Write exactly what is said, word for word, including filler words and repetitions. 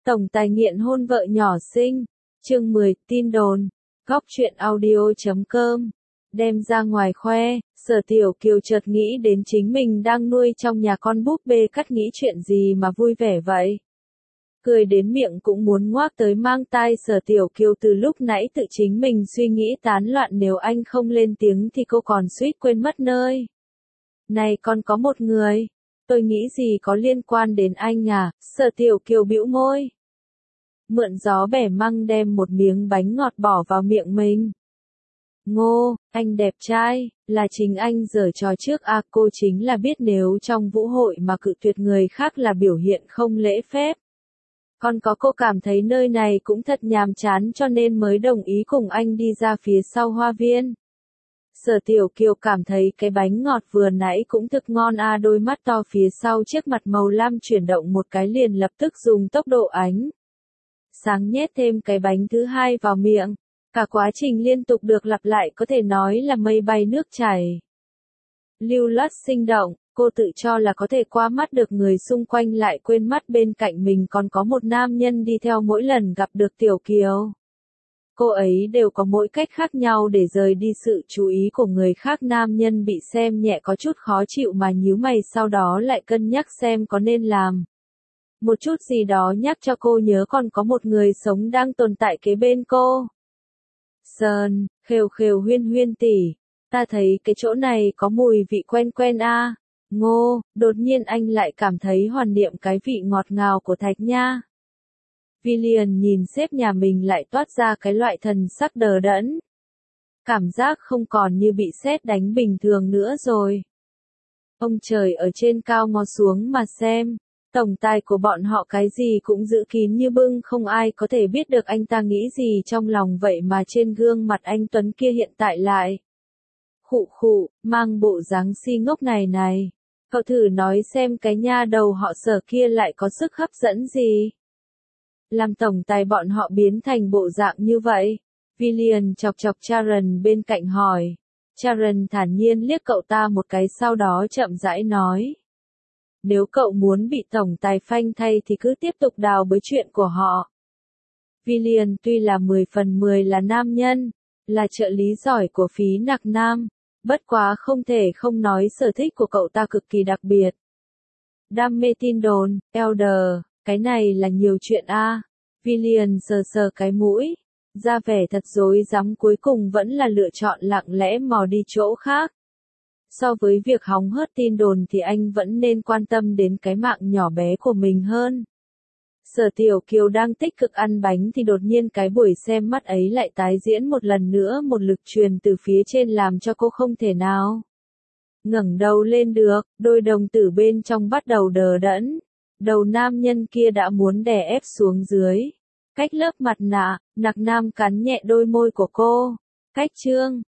Tổng tài nghiện hôn vợ nhỏ sinh. Chương mười, tin đồn. Góc truyện audio chấm com. Đem ra ngoài khoe, Sở Tiểu Kiều chợt nghĩ đến chính mình đang nuôi trong nhà con búp bê cắt nghĩ chuyện gì mà vui vẻ vậy. Cười đến miệng cũng muốn ngoác tới mang tai. Sở Tiểu Kiều từ lúc nãy tự chính mình suy nghĩ tán loạn, nếu anh không lên tiếng thì cô còn suýt quên mất nơi này còn có một người. Tôi nghĩ gì có liên quan đến anh à? Sở Tiểu Kiều bĩu môi. Mượn gió bẻ măng đem một miếng bánh ngọt bỏ vào miệng mình. Ngô, anh đẹp trai, là chính anh giở trò trước à? Cô chính là biết nếu trong vũ hội mà cự tuyệt người khác là biểu hiện không lễ phép. Còn có cô cảm thấy nơi này cũng thật nhàm chán cho nên mới đồng ý cùng anh đi ra phía sau hoa viên. Sở Tiểu Kiều cảm thấy cái bánh ngọt vừa nãy cũng thực ngon à, đôi mắt to phía sau chiếc mặt màu lam chuyển động một cái liền lập tức dùng tốc độ ánh sáng nhét thêm cái bánh thứ hai vào miệng. Cả quá trình liên tục được lặp lại có thể nói là mây bay nước chảy. Lưu loát sinh động, cô tự cho là có thể qua mắt được người xung quanh lại quên mất bên cạnh mình còn có một nam nhân đi theo mỗi lần gặp được Tiểu Kiều. Cô ấy đều có mỗi cách khác nhau để rời đi sự chú ý của người khác. Nam nhân bị xem nhẹ có chút khó chịu mà nhíu mày, sau đó lại cân nhắc xem có nên làm một chút gì đó nhắc cho cô nhớ còn có một người sống đang tồn tại kế bên cô. Sơn, khều khều huyên huyên tỷ, ta thấy cái chỗ này có mùi vị quen quen a. À. Ngô, đột nhiên anh lại cảm thấy hoài niệm cái vị ngọt ngào của Thạch Nha. Villian nhìn sếp nhà mình lại toát ra cái loại thần sắc đờ đẫn. Cảm giác không còn như bị sét đánh bình thường nữa rồi. Ông trời ở trên cao ngó xuống mà xem. Tổng tài của bọn họ cái gì cũng giữ kín như bưng, không ai có thể biết được anh ta nghĩ gì trong lòng, vậy mà trên gương mặt anh Tuấn kia hiện tại lại khụ khụ, mang bộ dáng si ngốc này này. Cậu thử nói xem cái nha đầu họ Sở kia lại có sức hấp dẫn gì? Làm tổng tài bọn họ biến thành bộ dạng như vậy. Villian chọc chọc Sharon bên cạnh hỏi. Sharon thản nhiên liếc cậu ta một cái sau đó chậm rãi nói. Nếu cậu muốn bị tổng tài phanh thay thì cứ tiếp tục đào bới chuyện của họ. Villian tuy là mười phần mười là nam nhân, là trợ lý giỏi của Phí Nặc Nam, bất quá không thể không nói sở thích của cậu ta cực kỳ đặc biệt. Đam mê tin đồn, Elder, cái này là nhiều chuyện a. À. Villian sờ sờ cái mũi, ra vẻ thật rối rắm, cuối cùng vẫn là lựa chọn lặng lẽ mò đi chỗ khác. So với việc hóng hớt tin đồn thì anh vẫn nên quan tâm đến cái mạng nhỏ bé của mình hơn. Sở Tiểu Kiều đang tích cực ăn bánh thì đột nhiên cái buổi xem mắt ấy lại tái diễn một lần nữa, một lực truyền từ phía trên làm cho cô không thể nào ngẩng đầu lên được, đôi đồng tử bên trong bắt đầu đờ đẫn. Đầu nam nhân kia đã muốn đè ép xuống dưới. Cách lớp mặt nạ, Nặc Nam cắn nhẹ đôi môi của cô. Cách chương